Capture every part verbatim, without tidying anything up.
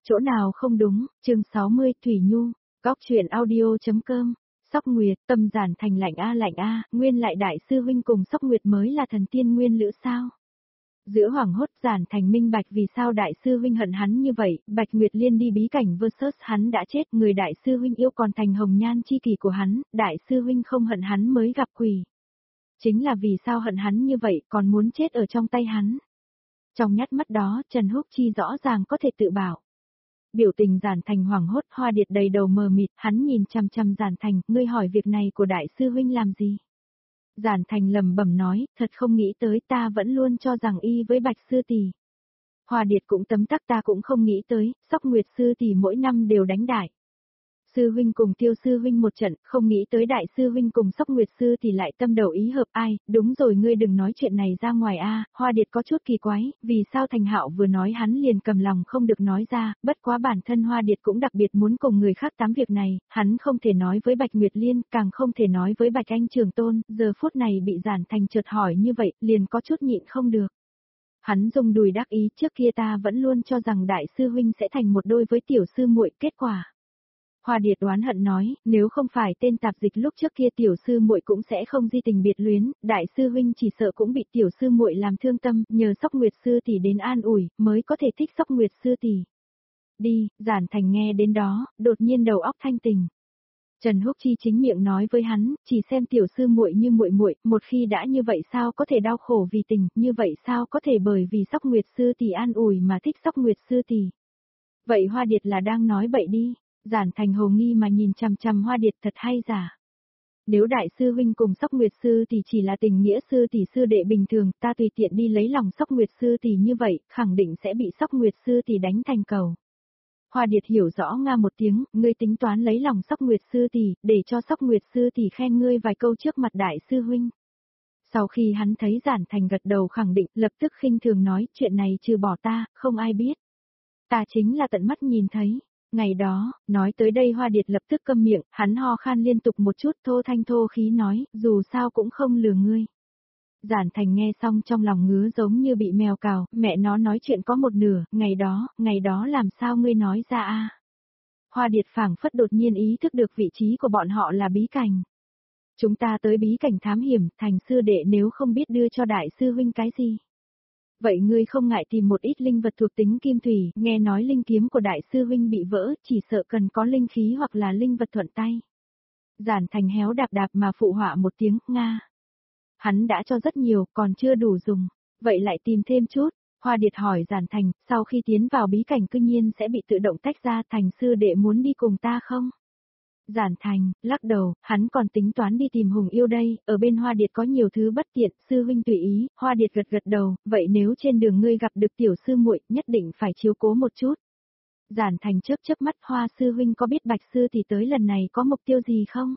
Chỗ nào không đúng, chương sáu mươi, Thủy Nhu, góc chuyện audio.com, Sóc Nguyệt, tâm giản thành lạnh a lạnh a, nguyên lại đại sư huynh cùng Sóc Nguyệt mới là thần tiên nguyên lữ sao? Giữa hoảng hốt giản thành minh bạch vì sao đại sư huynh hận hắn như vậy, Bạch Nguyệt Liên đi bí cảnh versus hắn đã chết, người đại sư huynh yêu còn thành hồng nhan chi kỷ của hắn, đại sư huynh không hận hắn mới gặp quỷ. Chính là vì sao hận hắn như vậy còn muốn chết ở trong tay hắn. Trong nhát mắt đó, Trần Húc Chi rõ ràng có thể tự bảo. Biểu tình giản thành hoảng hốt, Hoa Điệt đầy đầu mờ mịt, hắn nhìn chằm chằm giản thành, ngươi hỏi việc này của đại sư huynh làm gì? Giản thành lầm bẩm nói, thật không nghĩ tới, ta vẫn luôn cho rằng y với Bạch sư tỷ. Hoa Điệt cũng tấm tắc, ta cũng không nghĩ tới, Sóc Nguyệt sư tỷ mỗi năm đều đánh đại. Sư huynh cùng Tiêu sư huynh một trận, không nghĩ tới đại sư huynh cùng Sóc Nguyệt sư thì lại tâm đầu ý hợp. Ai, đúng rồi, ngươi đừng nói chuyện này ra ngoài a. Hoa Điệt có chút kỳ quái, vì sao Thành Hạo vừa nói hắn liền cầm lòng không được nói ra, bất quá bản thân Hoa Điệt cũng đặc biệt muốn cùng người khác tám việc này, hắn không thể nói với Bạch Nguyệt Liên, càng không thể nói với Bạch Anh Trường Tôn, giờ phút này bị Giản Thành chợt hỏi như vậy, liền có chút nhịn không được. Hắn dùng đùi đắc ý, trước kia ta vẫn luôn cho rằng đại sư huynh sẽ thành một đôi với tiểu sư muội, kết quả. Hoa Điệt oán hận nói, nếu không phải tên tạp dịch lúc trước kia tiểu sư muội cũng sẽ không di tình biệt luyến, đại sư huynh chỉ sợ cũng bị tiểu sư muội làm thương tâm, nhờ Sóc Nguyệt sư tỷ đến an ủi, mới có thể thích Sóc Nguyệt sư tỷ. Đi, Giản Thành nghe đến đó, đột nhiên đầu óc thanh tình. Trần Húc Chi chính miệng nói với hắn, chỉ xem tiểu sư muội như muội muội, một khi đã như vậy sao có thể đau khổ vì tình, như vậy sao có thể bởi vì Sóc Nguyệt sư tỷ an ủi mà thích Sóc Nguyệt sư tỷ. Vậy Hoa Điệt là đang nói bậy đi. Giản Thành hồ nghi mà nhìn chằm chằm Hoa Điệt, thật hay giả. Nếu đại sư huynh cùng Sóc Nguyệt sư thì chỉ là tình nghĩa sư tỷ sư đệ bình thường, ta tùy tiện đi lấy lòng Sóc Nguyệt sư tỷ như vậy, khẳng định sẽ bị Sóc Nguyệt sư tỷ đánh thành cầu. Hoa Điệt hiểu rõ nga một tiếng, ngươi tính toán lấy lòng Sóc Nguyệt sư tỷ, để cho Sóc Nguyệt sư tỷ khen ngươi vài câu trước mặt đại sư huynh. Sau khi hắn thấy Giản Thành gật đầu khẳng định, lập tức khinh thường nói, chuyện này trừ bỏ ta, không ai biết. Ta chính là tận mắt nhìn thấy. Ngày đó, nói tới đây Hoa Điệt lập tức câm miệng, hắn ho khan liên tục một chút, thô thanh thô khí nói, dù sao cũng không lừa ngươi. Giản Thành nghe xong trong lòng ngứa giống như bị mèo cào, mẹ nó nói chuyện có một nửa, ngày đó, ngày đó làm sao ngươi nói ra a? Hoa Điệt phảng phất đột nhiên ý thức được vị trí của bọn họ là bí cảnh. Chúng ta tới bí cảnh thám hiểm, Thành sư đệ nếu không biết đưa cho đại sư huynh cái gì. Vậy ngươi không ngại tìm một ít linh vật thuộc tính kim thủy, nghe nói linh kiếm của đại sư huynh bị vỡ, chỉ sợ cần có linh khí hoặc là linh vật thuận tay. Giản Thành héo đạp đạp mà phụ họa một tiếng, Nga. Hắn đã cho rất nhiều, còn chưa đủ dùng. Vậy lại tìm thêm chút. Hoa Điệt hỏi Giản Thành, sau khi tiến vào bí cảnh cư nhiên sẽ bị tự động tách ra, Thành sư đệ muốn đi cùng ta không? Giản Thành, lắc đầu, hắn còn tính toán đi tìm Hùng Yêu đây, ở bên Hoa Điệt có nhiều thứ bất tiện, sư huynh tùy ý. Hoa Điệt gật gật đầu, vậy nếu trên đường ngươi gặp được tiểu sư muội, nhất định phải chiếu cố một chút. Giản Thành chớp chớp mắt, Hoa sư huynh có biết Bạch sư thì tới lần này có mục tiêu gì không?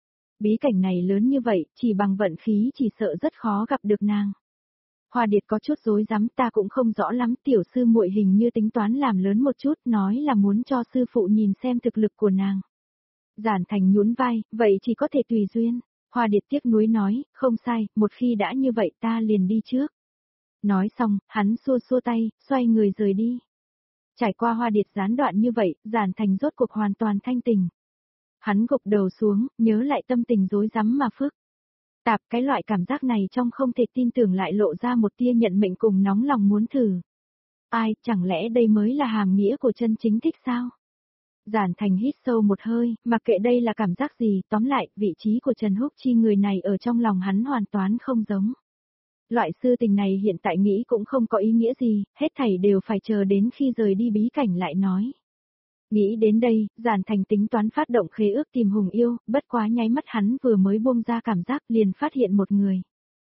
Bí cảnh này lớn như vậy, chỉ bằng vận khí chỉ sợ rất khó gặp được nàng. Hoa Điệt có chút rối rắm, ta cũng không rõ lắm, tiểu sư muội hình như tính toán làm lớn một chút, nói là muốn cho sư phụ nhìn xem thực lực của nàng. Giản Thành nhún vai, vậy chỉ có thể tùy duyên. Hoa Điệt tiếc nuối nói, không sai, một khi đã như vậy ta liền đi trước. Nói xong, hắn xua xua tay, xoay người rời đi. Trải qua Hoa Điệt gián đoạn như vậy, Giản Thành rốt cuộc hoàn toàn thanh tình. Hắn gục đầu xuống, nhớ lại tâm tình rối rắm mà phức tạp, cái loại cảm giác này trong không thể tin tưởng lại lộ ra một tia nhận mệnh cùng nóng lòng muốn thử. Ai, chẳng lẽ đây mới là hàm nghĩa của chân chính thích sao? Giản Thành hít sâu một hơi, mặc kệ đây là cảm giác gì, tóm lại, vị trí của Trần Húc Chi người này ở trong lòng hắn hoàn toàn không giống. Loại sư tình này hiện tại nghĩ cũng không có ý nghĩa gì, hết thảy đều phải chờ đến khi rời đi bí cảnh lại nói. Nghĩ đến đây, Giản Thành tính toán phát động khế ước tìm Hùng Yêu, bất quá nháy mắt hắn vừa mới buông ra cảm giác liền phát hiện một người.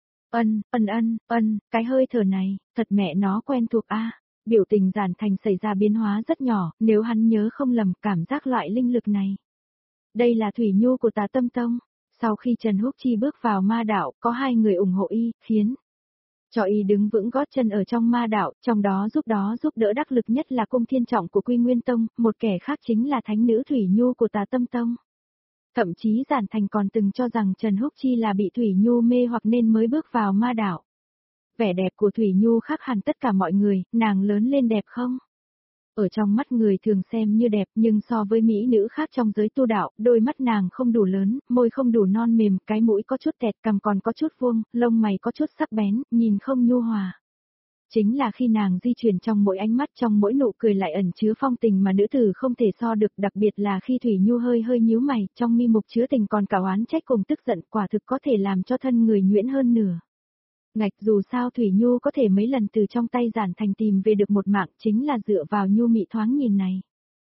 Ân, ân ân, ân, cái hơi thở này, thật mẹ nó quen thuộc a. Biểu tình Giản Thành xảy ra biến hóa rất nhỏ, nếu hắn nhớ không lầm, cảm giác loại linh lực này. Đây là Thủy Nhu của Tà Tâm Tông. Sau khi Trần Húc Chi bước vào ma đạo, có hai người ủng hộ y, khiến cho y đứng vững gót chân ở trong ma đạo, trong đó giúp đó giúp đỡ đắc lực nhất là Cung Thiên Trọng của Quy Nguyên Tông, một kẻ khác chính là thánh nữ Thủy Nhu của Tà Tâm Tông. Thậm chí Giản Thành còn từng cho rằng Trần Húc Chi là bị Thủy Nhu mê hoặc nên mới bước vào ma đạo. Vẻ đẹp của Thủy Nhu khác hẳn tất cả mọi người, nàng lớn lên đẹp không? Ở trong mắt người thường xem như đẹp nhưng so với mỹ nữ khác trong giới tu đạo, đôi mắt nàng không đủ lớn, môi không đủ non mềm, cái mũi có chút tẹt, cằm còn có chút vuông, lông mày có chút sắc bén, nhìn không nhu hòa. Chính là khi nàng di chuyển trong mỗi ánh mắt, trong mỗi nụ cười lại ẩn chứa phong tình mà nữ tử không thể so được, đặc biệt là khi Thủy Nhu hơi hơi nhíu mày, trong mi mục chứa tình còn cả oán trách cùng tức giận, quả thực có thể làm cho thân người nhuyễn hơn nửa. Ngạch, dù sao Thủy Nhu có thể mấy lần từ trong tay Giản Thành tìm về được một mạng chính là dựa vào nhu mị thoáng nhìn này.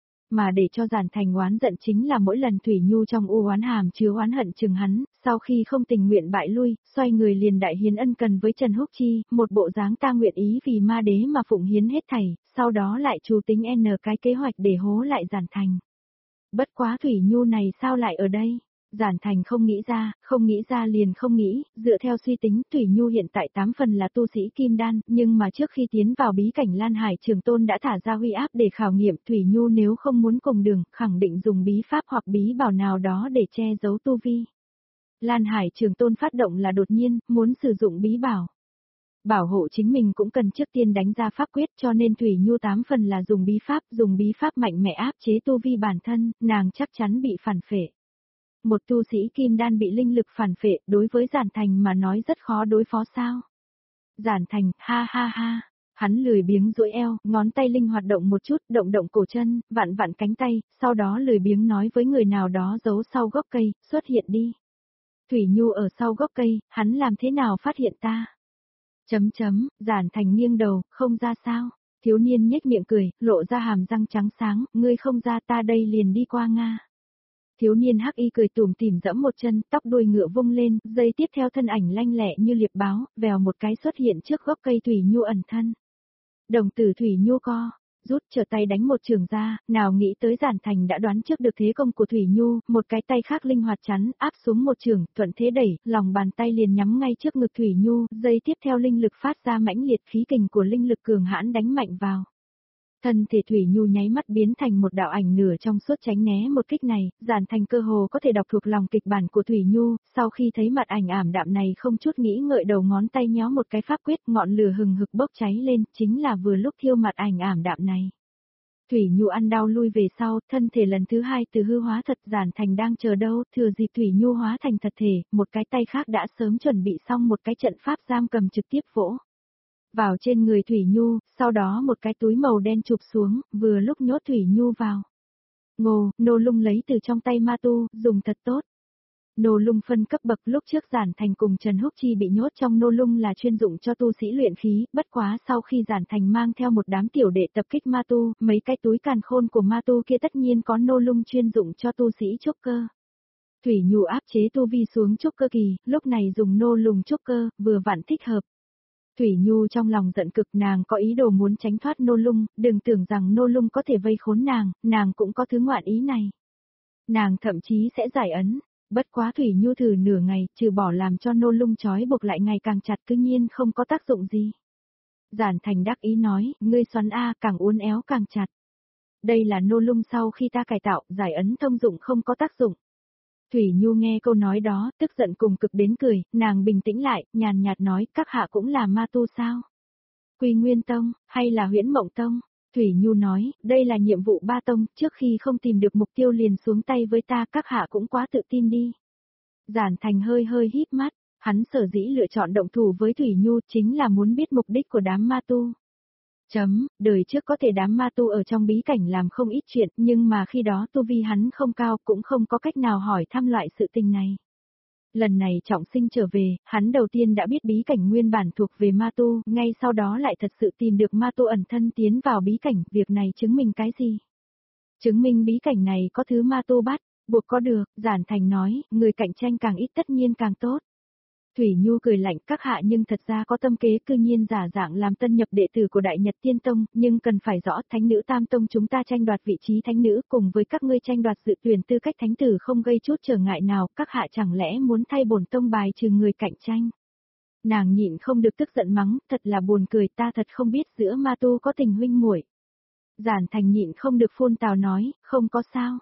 Mà để cho Giản Thành oán giận chính là mỗi lần Thủy Nhu trong u oán hàm chứa oán hận chừng hắn, sau khi không tình nguyện bại lui, xoay người liền đại hiến ân cần với Trần Húc Chi, một bộ dáng ta nguyện ý vì ma đế mà phụng hiến hết thảy, sau đó lại chủ tính n cái kế hoạch để hố lại Giản Thành. Bất quá Thủy Nhu này sao lại ở đây? Giản Thành không nghĩ ra, không nghĩ ra liền không nghĩ, dựa theo suy tính Thủy Nhu hiện tại tám phần là tu sĩ kim đan, nhưng mà trước khi tiến vào bí cảnh Lan Hải Trường Tôn đã thả ra huy áp để khảo nghiệm Thủy Nhu nếu không muốn cùng đường, khẳng định dùng bí pháp hoặc bí bảo nào đó để che giấu tu vi. Lan Hải Trường Tôn phát động là đột nhiên, muốn sử dụng bí bảo. Bảo hộ chính mình cũng cần trước tiên đánh ra pháp quyết cho nên Thủy Nhu tám phần là dùng bí pháp, dùng bí pháp mạnh mẽ áp chế tu vi bản thân, nàng chắc chắn bị phản phệ. Một tu sĩ kim đan bị linh lực phản phệ, đối với Giản Thành mà nói rất khó đối phó sao. Giản Thành, ha ha ha, hắn lười biếng duỗi eo, ngón tay linh hoạt động một chút, động động cổ chân, vặn vặn cánh tay, sau đó lười biếng nói với người nào đó giấu sau gốc cây, xuất hiện đi. Thủy Nhu ở sau gốc cây, hắn làm thế nào phát hiện ta? Chấm chấm, Giản Thành nghiêng đầu, không ra sao. Thiếu niên nhếch miệng cười, lộ ra hàm răng trắng sáng, ngươi không ra ta đây liền đi qua Nga. Thiếu niên hắc y cười tủm tỉm dẫm một chân, tóc đuôi ngựa vung lên, dây tiếp theo thân ảnh lanh lẹ như liệp báo, vèo một cái xuất hiện trước gốc cây Thủy Nhu ẩn thân. Đồng tử Thủy Nhu co, rút trở tay đánh một trường ra, nào nghĩ tới Giản Thành đã đoán trước được thế công của Thủy Nhu, một cái tay khác linh hoạt chắn, áp xuống một trường, thuận thế đẩy, lòng bàn tay liền nhắm ngay trước ngực Thủy Nhu, dây tiếp theo linh lực phát ra mãnh liệt khí kình của linh lực cường hãn đánh mạnh vào. Thân thể Thủy Nhu nháy mắt biến thành một đạo ảnh nửa trong suốt tránh né một kích này, Giản Thành cơ hồ có thể đọc thuộc lòng kịch bản của Thủy Nhu, sau khi thấy mặt ảnh ảm đạm này không chút nghĩ ngợi đầu ngón tay nhéo một cái pháp quyết, ngọn lửa hừng hực bốc cháy lên, chính là vừa lúc thiêu mặt ảnh ảm đạm này. Thủy Nhu ăn đau lui về sau, thân thể lần thứ hai từ hư hóa thật. Giản Thành đang chờ đâu, thừa dịp Thủy Nhu hóa thành thật thể, một cái tay khác đã sớm chuẩn bị xong một cái trận pháp giam cầm trực tiếp vỗ vào trên người Thủy Nhu, sau đó một cái túi màu đen chụp xuống, vừa lúc nhốt Thủy Nhu vào. Ngô, nô lung lấy từ trong tay ma tu, dùng thật tốt. Nô lung phân cấp bậc lúc trước Giản Thành cùng Trần Húc Chi bị nhốt trong nô lung là chuyên dụng cho tu sĩ luyện khí, bất quá sau khi Giản Thành mang theo một đám tiểu đệ tập kích ma tu, mấy cái túi càn khôn của ma tu kia tất nhiên có nô lung chuyên dụng cho tu sĩ trúc cơ. Thủy Nhu áp chế tu vi xuống trúc cơ kỳ, lúc này dùng nô lung trúc cơ, vừa vặn thích hợp. Thủy Nhu trong lòng giận cực, nàng có ý đồ muốn tránh thoát nô lung, đừng tưởng rằng nô lung có thể vây khốn nàng, nàng cũng có thứ ngoạn ý này. Nàng thậm chí sẽ giải ấn, bất quá Thủy Nhu thử nửa ngày, trừ bỏ làm cho nô lung trói buộc lại ngày càng chặt cứ nhiên không có tác dụng gì. Giản Thành đắc ý nói, ngươi xoắn a, càng uốn éo càng chặt. Đây là nô lung sau khi ta cải tạo, giải ấn thông dụng không có tác dụng. Thủy Nhu nghe câu nói đó, tức giận cùng cực đến cười, nàng bình tĩnh lại, nhàn nhạt nói, các hạ cũng là ma tu sao? Quy Nguyên Tông, hay là Huyễn Mộng Tông? Thủy Nhu nói, đây là nhiệm vụ ba tông, trước khi không tìm được mục tiêu liền xuống tay với ta, các hạ cũng quá tự tin đi. Giản Thành hơi hơi híp mắt, hắn sở dĩ lựa chọn động thủ với Thủy Nhu chính là muốn biết mục đích của đám ma tu. Chấm, đời trước có thể đám ma tu ở trong bí cảnh làm không ít chuyện, nhưng mà khi đó tu vi hắn không cao cũng không có cách nào hỏi thăm loại sự tình này. Lần này trọng sinh trở về, hắn đầu tiên đã biết bí cảnh nguyên bản thuộc về ma tu, ngay sau đó lại thật sự tìm được ma tu ẩn thân tiến vào bí cảnh, việc này chứng minh cái gì? Chứng minh bí cảnh này có thứ ma tu bắt, buộc có được, Giản Thành nói, người cạnh tranh càng ít tất nhiên càng tốt. Thủy Nhu cười lạnh, các hạ nhưng thật ra có tâm kế, cư nhiên giả dạng làm tân nhập đệ tử của Đại Nhật Tiên Tông, nhưng cần phải rõ thánh nữ Tam Tông chúng ta tranh đoạt vị trí thánh nữ cùng với các ngươi tranh đoạt dự tuyển tư cách thánh tử không gây chút trở ngại nào, các hạ chẳng lẽ muốn thay bổn tông bài trừ người cạnh tranh. Nàng nhịn không được tức giận mắng, thật là buồn cười, ta thật không biết giữa ma tu có tình huynh muội. Giản Thành nhịn không được phun tào nói, không có sao.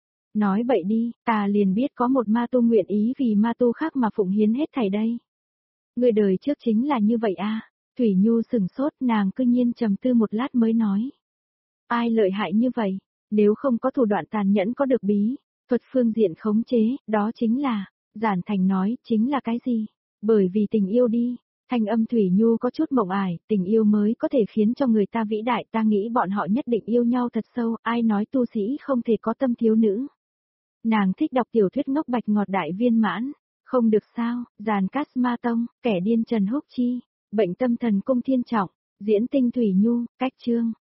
Nói bậy đi, ta liền biết có một ma tu nguyện ý vì ma tu khác mà phụng hiến hết thảy đây. Người đời trước chính là như vậy a. Thủy Nhu sừng sốt, nàng cư nhiên trầm tư một lát mới nói. Ai lợi hại như vậy? Nếu không có thủ đoạn tàn nhẫn có được bí, thuật phương diện khống chế, đó chính là, Giản Thành nói, chính là cái gì? Bởi vì tình yêu đi. Thanh âm Thủy Nhu có chút mộng ải, tình yêu mới có thể khiến cho người ta vĩ đại, ta nghĩ bọn họ nhất định yêu nhau thật sâu, ai nói tu sĩ không thể có tâm thiếu nữ. Nàng thích đọc tiểu thuyết ngốc bạch ngọt đại viên mãn, không được sao, Giàn Cát Ma Tông, kẻ điên Trần Húc Chi, bệnh tâm thần cung Thiên Trọng, diễn tinh Thủy Nhu, cách chương.